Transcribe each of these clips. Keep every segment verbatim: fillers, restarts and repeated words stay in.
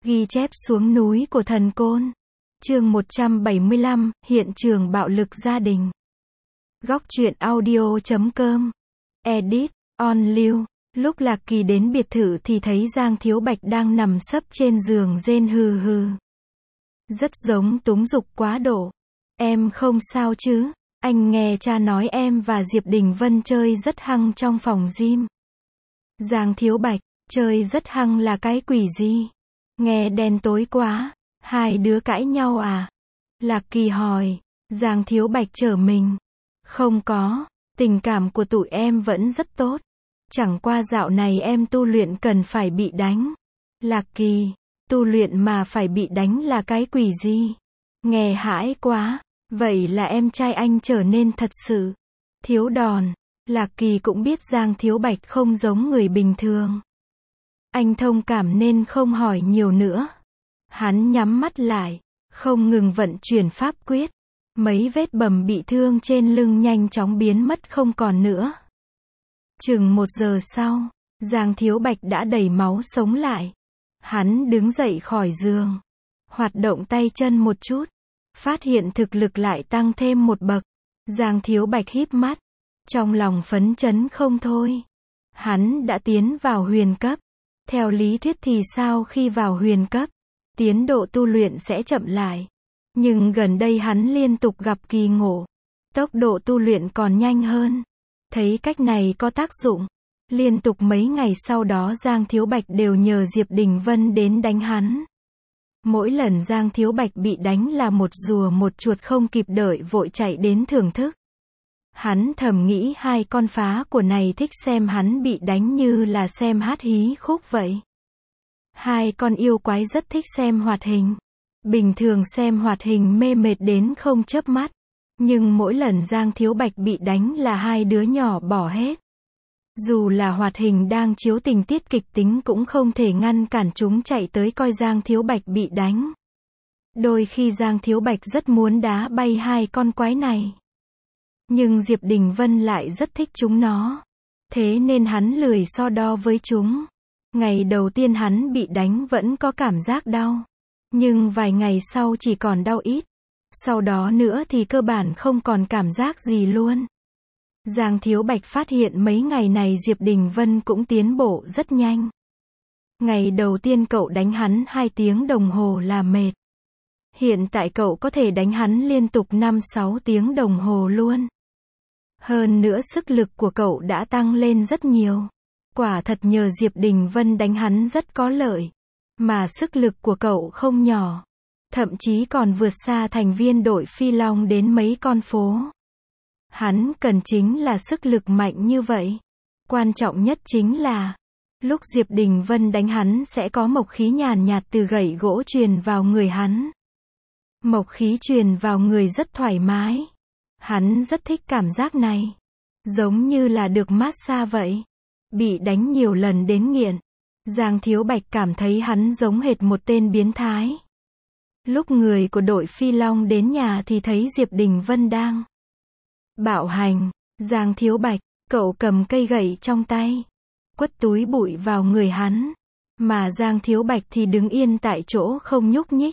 Ghi chép xuống núi của thần côn. Chương một trăm bảy mươi lăm, hiện trường bạo lực gia đình. Góc truyện audio chấm com. Edit, on lưu. Lúc Lạc Kỳ đến biệt thự thì thấy Giang Thiếu Bạch đang nằm sấp trên giường rên hừ hừ. Rất giống túng dục quá độ. Em không sao chứ? Anh nghe cha nói em và Diệp Đình Vân chơi rất hăng trong phòng gym. Giang Thiếu Bạch, chơi rất hăng là cái quỷ gì? Nghe đen tối quá. Hai đứa cãi nhau à? Lạc Kỳ hỏi. Giang Thiếu Bạch trở mình. Không có, tình cảm của tụi em vẫn rất tốt. Chẳng qua dạo này em tu luyện cần phải bị đánh. Lạc Kỳ, tu luyện mà phải bị đánh là cái quỷ gì? Nghe hãi quá. Vậy là em trai anh trở nên thật sự thiếu đòn. Lạc Kỳ cũng biết Giang Thiếu Bạch không giống người bình thường. Anh thông cảm nên không hỏi nhiều nữa. Hắn nhắm mắt lại, không ngừng vận chuyển pháp quyết. Mấy vết bầm bị thương trên lưng nhanh chóng biến mất không còn nữa. Chừng một giờ sau, Giang Thiếu Bạch đã đầy máu sống lại. Hắn đứng dậy khỏi giường, hoạt động tay chân một chút, phát hiện thực lực lại tăng thêm một bậc. Giang Thiếu Bạch híp mắt, trong lòng phấn chấn không thôi. Hắn đã tiến vào huyền cấp. Theo lý thuyết thì sau khi vào huyền cấp, tiến độ tu luyện sẽ chậm lại. Nhưng gần đây hắn liên tục gặp kỳ ngộ. Tốc độ tu luyện còn nhanh hơn. Thấy cách này có tác dụng. Liên tục mấy ngày sau đó Giang Thiếu Bạch đều nhờ Diệp Đình Vân đến đánh hắn. Mỗi lần Giang Thiếu Bạch bị đánh là một rùa một chuột không kịp đợi vội chạy đến thưởng thức. Hắn thầm nghĩ hai con phá của này thích xem hắn bị đánh như là xem hát hí khúc vậy. Hai con yêu quái rất thích xem hoạt hình. Bình thường xem hoạt hình mê mệt đến không chớp mắt. Nhưng mỗi lần Giang Thiếu Bạch bị đánh là hai đứa nhỏ bỏ hết. Dù là hoạt hình đang chiếu tình tiết kịch tính cũng không thể ngăn cản chúng chạy tới coi Giang Thiếu Bạch bị đánh. Đôi khi Giang Thiếu Bạch rất muốn đá bay hai con quái này. Nhưng Diệp Đình Vân lại rất thích chúng nó. Thế nên hắn lười so đo với chúng. Ngày đầu tiên hắn bị đánh vẫn có cảm giác đau. Nhưng vài ngày sau chỉ còn đau ít. Sau đó nữa thì cơ bản không còn cảm giác gì luôn. Giang Thiếu Bạch phát hiện mấy ngày này Diệp Đình Vân cũng tiến bộ rất nhanh. Ngày đầu tiên cậu đánh hắn hai tiếng đồng hồ là mệt. Hiện tại cậu có thể đánh hắn liên tục năm sáu tiếng đồng hồ luôn. Hơn nữa sức lực của cậu đã tăng lên rất nhiều. Quả thật nhờ Diệp Đình Vân đánh hắn rất có lợi. Mà sức lực của cậu không nhỏ. Thậm chí còn vượt xa thành viên đội Phi Long đến mấy con phố. Hắn cần chính là sức lực mạnh như vậy. Quan trọng nhất chính là, lúc Diệp Đình Vân đánh hắn sẽ có mộc khí nhàn nhạt từ gậy gỗ truyền vào người hắn. Mộc khí truyền vào người rất thoải mái. Hắn rất thích cảm giác này. Giống như là được massage vậy. Bị đánh nhiều lần đến nghiện. Giang Thiếu Bạch cảm thấy hắn giống hệt một tên biến thái. Lúc người của đội Phi Long đến nhà thì thấy Diệp Đình Vân đang bạo hành. Giang Thiếu Bạch, cậu cầm cây gậy trong tay, quất túi bụi vào người hắn. Mà Giang Thiếu Bạch thì đứng yên tại chỗ không nhúc nhích.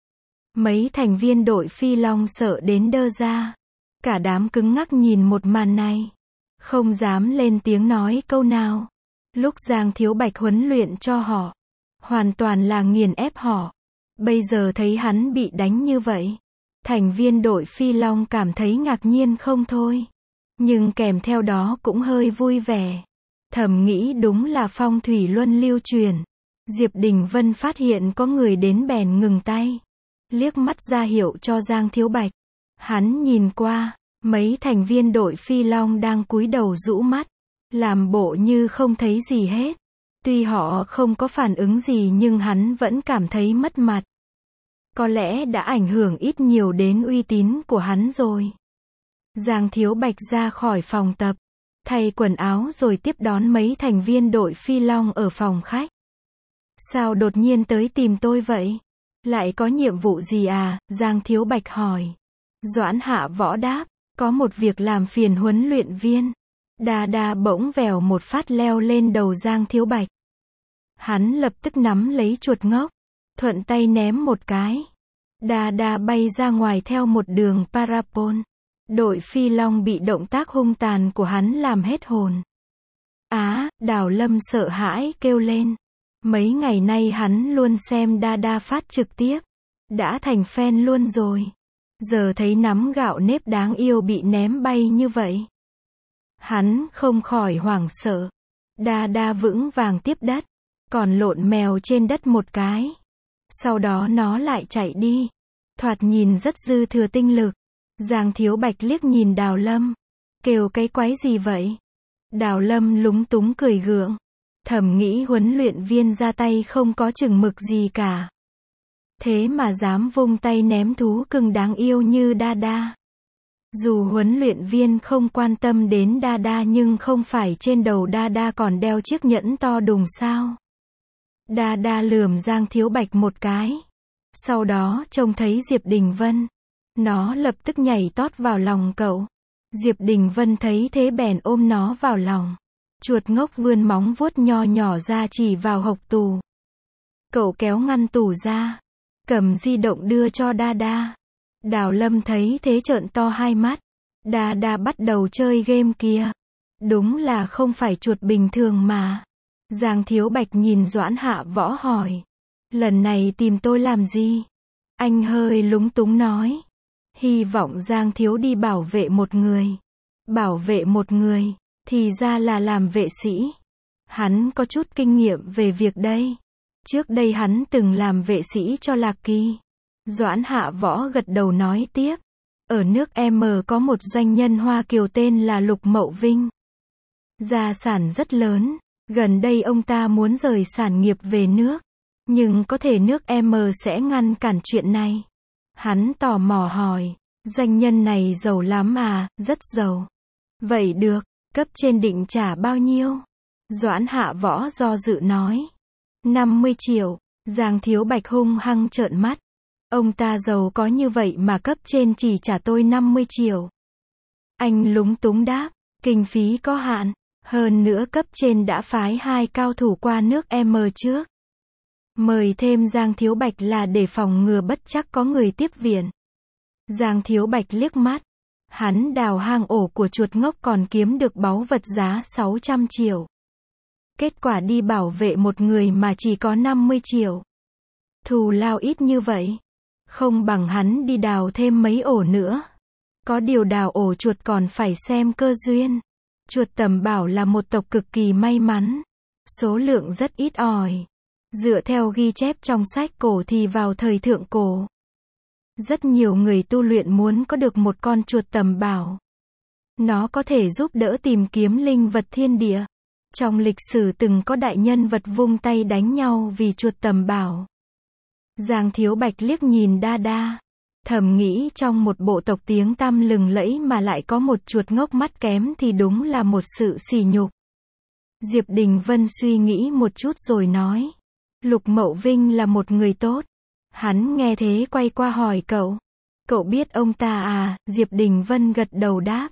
Mấy thành viên đội Phi Long sợ đến đơ ra. Cả đám cứng ngắc nhìn một màn này. Không dám lên tiếng nói câu nào. Lúc Giang Thiếu Bạch huấn luyện cho họ, hoàn toàn là nghiền ép họ. Bây giờ thấy hắn bị đánh như vậy, thành viên đội Phi Long cảm thấy ngạc nhiên không thôi. Nhưng kèm theo đó cũng hơi vui vẻ. Thầm nghĩ đúng là phong thủy luân lưu truyền. Diệp Đình Vân phát hiện có người đến bèn ngừng tay. Liếc mắt ra hiệu cho Giang Thiếu Bạch. Hắn nhìn qua, mấy thành viên đội Phi Long đang cúi đầu rũ mắt. Làm bộ như không thấy gì hết. Tuy họ không có phản ứng gì nhưng hắn vẫn cảm thấy mất mặt. Có lẽ đã ảnh hưởng ít nhiều đến uy tín của hắn rồi. Giang Thiếu Bạch ra khỏi phòng tập, thay quần áo rồi tiếp đón mấy thành viên đội Phi Long ở phòng khách. Sao đột nhiên tới tìm tôi vậy? Lại có nhiệm vụ gì à? Giang Thiếu Bạch hỏi. Doãn Hạ Võ đáp, có một việc làm phiền huấn luyện viên. Đa đa bỗng vèo một phát leo lên đầu Giang Thiếu Bạch. Hắn lập tức nắm lấy chuột ngốc. thuận tay ném một cái. Đa Đa bay ra ngoài theo một đường parapol. Đội phi long bị động tác hung tàn của hắn làm hết hồn. Á, Đào Lâm sợ hãi kêu lên. Mấy ngày nay hắn luôn xem Đa Đa phát trực tiếp. Đã thành fan luôn rồi. Giờ thấy nắm gạo nếp đáng yêu bị ném bay như vậy. Hắn không khỏi hoảng sợ. Đa Đa vững vàng tiếp đất. Còn lộn mèo trên đất một cái. Sau đó nó lại chạy đi. Thoạt nhìn rất dư thừa tinh lực. Giang Thiếu Bạch liếc nhìn Đào Lâm. Kêu cái quái gì vậy? Đào Lâm lúng túng cười gượng. Thầm nghĩ huấn luyện viên ra tay không có chừng mực gì cả. Thế mà dám vung tay ném thú cưng đáng yêu như Đa Đa. Dù huấn luyện viên không quan tâm đến Đa Đa nhưng không phải trên đầu Đa Đa còn đeo chiếc nhẫn to đùng sao. Đa Đa lườm Giang Thiếu Bạch một cái. Sau đó trông thấy Diệp Đình Vân. Nó lập tức nhảy tót vào lòng cậu. Diệp Đình Vân thấy thế bèn ôm nó vào lòng. Chuột ngốc vươn móng vuốt nho nhỏ ra chỉ vào hộc tủ. Cậu kéo ngăn tủ ra. Cầm di động đưa cho Đa Đa. Đào Lâm thấy thế trợn to hai mắt. Đa Đa bắt đầu chơi game kia. Đúng là không phải chuột bình thường mà. Giang Thiếu Bạch nhìn Doãn Hạ Võ hỏi. Lần này tìm tôi làm gì? Anh hơi lúng túng nói. Hy vọng Giang Thiếu đi bảo vệ một người. Bảo vệ một người, thì ra là làm vệ sĩ. Hắn có chút kinh nghiệm về việc đây. Trước đây hắn từng làm vệ sĩ cho Lạc Kỳ. Doãn Hạ Võ gật đầu nói tiếp. Ở nước M có một doanh nhân Hoa Kiều tên là Lục Mậu Vinh. Gia sản rất lớn. Gần đây ông ta muốn rời sản nghiệp về nước. Nhưng có thể nước M sẽ ngăn cản chuyện này. Hắn tò mò hỏi. Doanh nhân này giàu lắm à? Rất giàu. Vậy được, cấp trên định trả bao nhiêu? Doãn Hạ Võ do dự nói. năm mươi triệu. Giang Thiếu Bạch hung hăng trợn mắt. Ông ta giàu có như vậy mà cấp trên chỉ trả tôi năm mươi triệu. Anh lúng túng đáp. Kinh phí có hạn. Hơn nữa cấp trên đã phái hai cao thủ qua nước M trước. Mời thêm Giang Thiếu Bạch là để phòng ngừa bất chắc có người tiếp viện. Giang Thiếu Bạch liếc mắt. Hắn đào hang ổ của chuột ngốc còn kiếm được báu vật giá sáu trăm triệu. Kết quả đi bảo vệ một người mà chỉ có năm mươi triệu. Thù lao ít như vậy. Không bằng hắn đi đào thêm mấy ổ nữa. Có điều đào ổ chuột còn phải xem cơ duyên. Chuột Tầm Bảo là một tộc cực kỳ may mắn. Số lượng rất ít ỏi. Dựa theo ghi chép trong sách cổ thì vào thời thượng cổ. Rất nhiều người tu luyện muốn có được một con chuột Tầm Bảo. Nó có thể giúp đỡ tìm kiếm linh vật thiên địa. Trong lịch sử từng có đại nhân vật vung tay đánh nhau vì chuột Tầm Bảo. Giang Thiếu Bạch liếc nhìn Đa Đa. Thầm nghĩ trong một bộ tộc tiếng tăm lừng lẫy mà lại có một chuột ngốc mắt kém thì đúng là một sự sỉ nhục. Diệp Đình Vân suy nghĩ một chút rồi nói. Lục Mậu Vinh là một người tốt. Hắn nghe thế quay qua hỏi cậu. Cậu biết ông ta à? Diệp Đình Vân gật đầu đáp.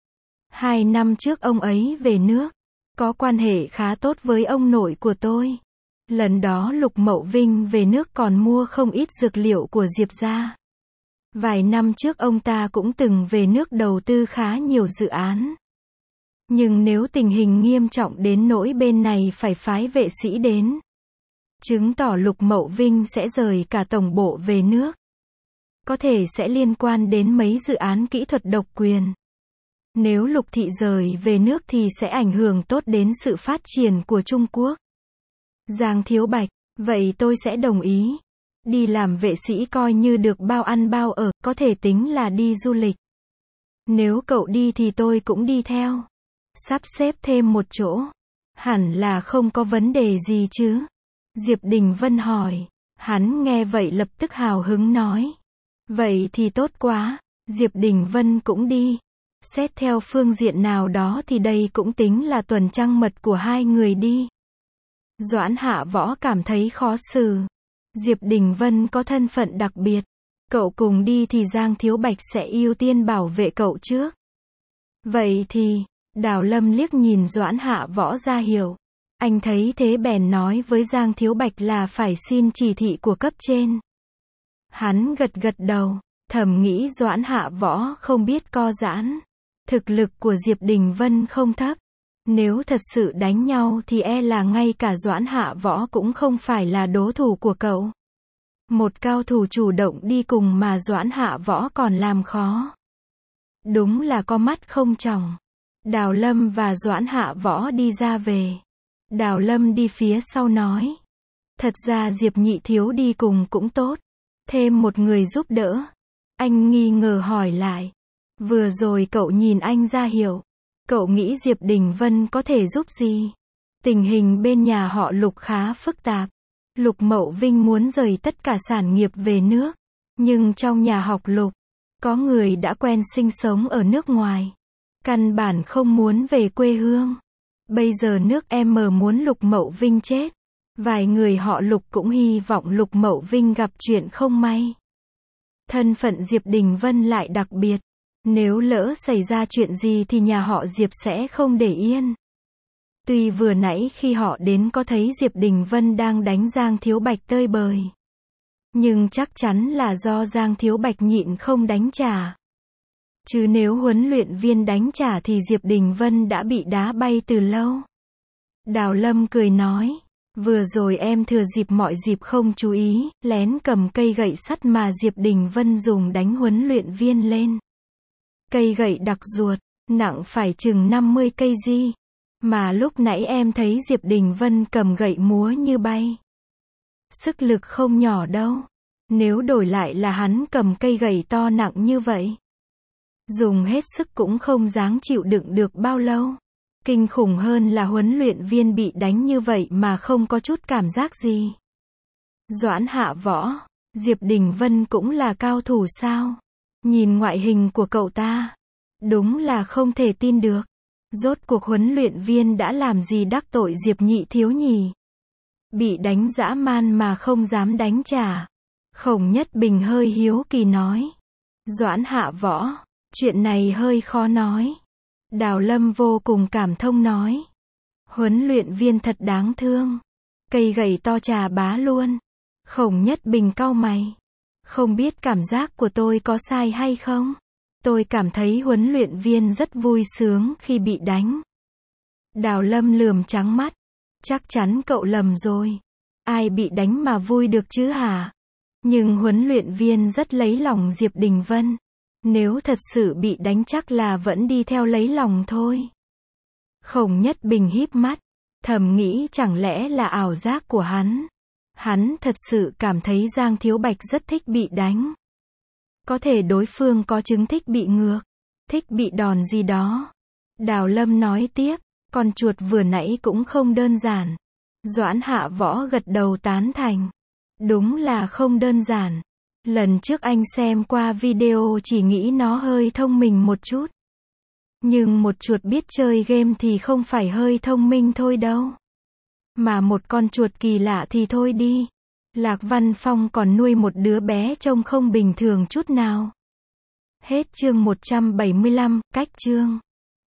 Hai năm trước ông ấy về nước. Có quan hệ khá tốt với ông nội của tôi. Lần đó Lục Mậu Vinh về nước còn mua không ít dược liệu của Diệp gia. Vài năm trước ông ta cũng từng về nước đầu tư khá nhiều dự án. Nhưng nếu tình hình nghiêm trọng đến nỗi bên này phải phái vệ sĩ đến, chứng tỏ Lục Mậu Vinh sẽ rời cả tổng bộ về nước. Có thể sẽ liên quan đến mấy dự án kỹ thuật độc quyền. Nếu Lục Thị rời về nước thì sẽ ảnh hưởng tốt đến sự phát triển của Trung Quốc. Giang Thiếu Bạch, vậy tôi sẽ đồng ý. Đi làm vệ sĩ coi như được bao ăn bao ở, có thể tính là đi du lịch. Nếu cậu đi thì tôi cũng đi theo. Sắp xếp thêm một chỗ. Hẳn là không có vấn đề gì chứ? Diệp Đình Vân hỏi. Hắn nghe vậy lập tức hào hứng nói. Vậy thì tốt quá. Diệp Đình Vân cũng đi. Xét theo phương diện nào đó thì đây cũng tính là tuần trăng mật của hai người đi. Doãn Hạ Võ cảm thấy khó xử. Diệp Đình Vân có thân phận đặc biệt. Cậu cùng đi thì Giang Thiếu Bạch sẽ ưu tiên bảo vệ cậu trước. Vậy thì, Đào Lâm liếc nhìn Doãn Hạ Võ ra hiểu. Anh thấy thế bèn nói với Giang Thiếu Bạch là phải xin chỉ thị của cấp trên. Hắn gật gật đầu, thầm nghĩ Doãn Hạ Võ không biết co giãn. Thực lực của Diệp Đình Vân không thấp. Nếu thật sự đánh nhau thì e là ngay cả Doãn Hạ Võ cũng không phải là đối thủ của cậu. Một cao thủ chủ động đi cùng mà Doãn Hạ Võ còn làm khó. Đúng là có mắt không tròng. Đào Lâm và Doãn Hạ Võ đi ra về. Đào Lâm đi phía sau nói. Thật ra Diệp nhị thiếu đi cùng cũng tốt. Thêm một người giúp đỡ. Anh nghi ngờ hỏi lại. Vừa rồi cậu nhìn anh ra hiểu. Cậu nghĩ Diệp Đình Vân có thể giúp gì? Tình hình bên nhà họ Lục khá phức tạp. Lục Mậu Vinh muốn rời tất cả sản nghiệp về nước. Nhưng trong nhà học Lục, có người đã quen sinh sống ở nước ngoài. Căn bản không muốn về quê hương. Bây giờ nước em muốn Lục Mậu Vinh chết. Vài người họ Lục cũng hy vọng Lục Mậu Vinh gặp chuyện không may. Thân phận Diệp Đình Vân lại đặc biệt. Nếu lỡ xảy ra chuyện gì thì nhà họ Diệp sẽ không để yên. Tuy vừa nãy khi họ đến có thấy Diệp Đình Vân đang đánh Giang Thiếu Bạch tơi bời. Nhưng chắc chắn là do Giang Thiếu Bạch nhịn không đánh trả. Chứ nếu huấn luyện viên đánh trả thì Diệp Đình Vân đã bị đá bay từ lâu. Đào Lâm cười nói. Vừa rồi em thừa dịp mọi dịp không chú ý, lén cầm cây gậy sắt mà Diệp Đình Vân dùng đánh huấn luyện viên lên. Cây gậy đặc ruột, nặng phải chừng năm mươi cây gi. Mà lúc nãy em thấy Diệp Đình Vân cầm gậy múa như bay. Sức lực không nhỏ đâu. Nếu đổi lại là hắn cầm cây gậy to nặng như vậy. Dùng hết sức cũng không dáng chịu đựng được bao lâu. Kinh khủng hơn là huấn luyện viên bị đánh như vậy mà không có chút cảm giác gì. Doãn Hạ Võ, Diệp Đình Vân cũng là cao thủ sao? Nhìn ngoại hình của cậu ta, đúng là không thể tin được. Rốt cuộc huấn luyện viên đã làm gì đắc tội Diệp nhị thiếu nhỉ? Bị đánh dã man mà không dám đánh trả. Khổng Nhất Bình hơi hiếu kỳ nói. Doãn Hạ Võ, chuyện này hơi khó nói. Đào Lâm vô cùng cảm thông nói. Huấn luyện viên thật đáng thương. Cây gậy to trà bá luôn. Khổng Nhất Bình cau mày. Không biết cảm giác của tôi có sai hay không? Tôi cảm thấy huấn luyện viên rất vui sướng khi bị đánh. Đào Lâm lườm trắng mắt. Chắc chắn cậu lầm rồi. Ai bị đánh mà vui được chứ hả? Nhưng huấn luyện viên rất lấy lòng Diệp Đình Vân. Nếu thật sự bị đánh chắc là vẫn đi theo lấy lòng thôi. Khổng Nhất Bình híp mắt. Thầm nghĩ chẳng lẽ là ảo giác của hắn. Hắn thật sự cảm thấy Giang Thiếu Bạch rất thích bị đánh. Có thể đối phương có chứng thích bị ngược. Thích bị đòn gì đó. Đào Lâm nói tiếp. Con chuột vừa nãy cũng không đơn giản. Doãn Hạ Võ gật đầu tán thành. Đúng là không đơn giản. Lần trước anh xem qua video chỉ nghĩ nó hơi thông minh một chút. Nhưng một chuột biết chơi game thì không phải hơi thông minh thôi đâu. Mà một con chuột kỳ lạ thì thôi đi. Lạc Văn Phong còn nuôi một đứa bé trông không bình thường chút nào. Hết chương một trăm bảy mươi lăm, cách chương.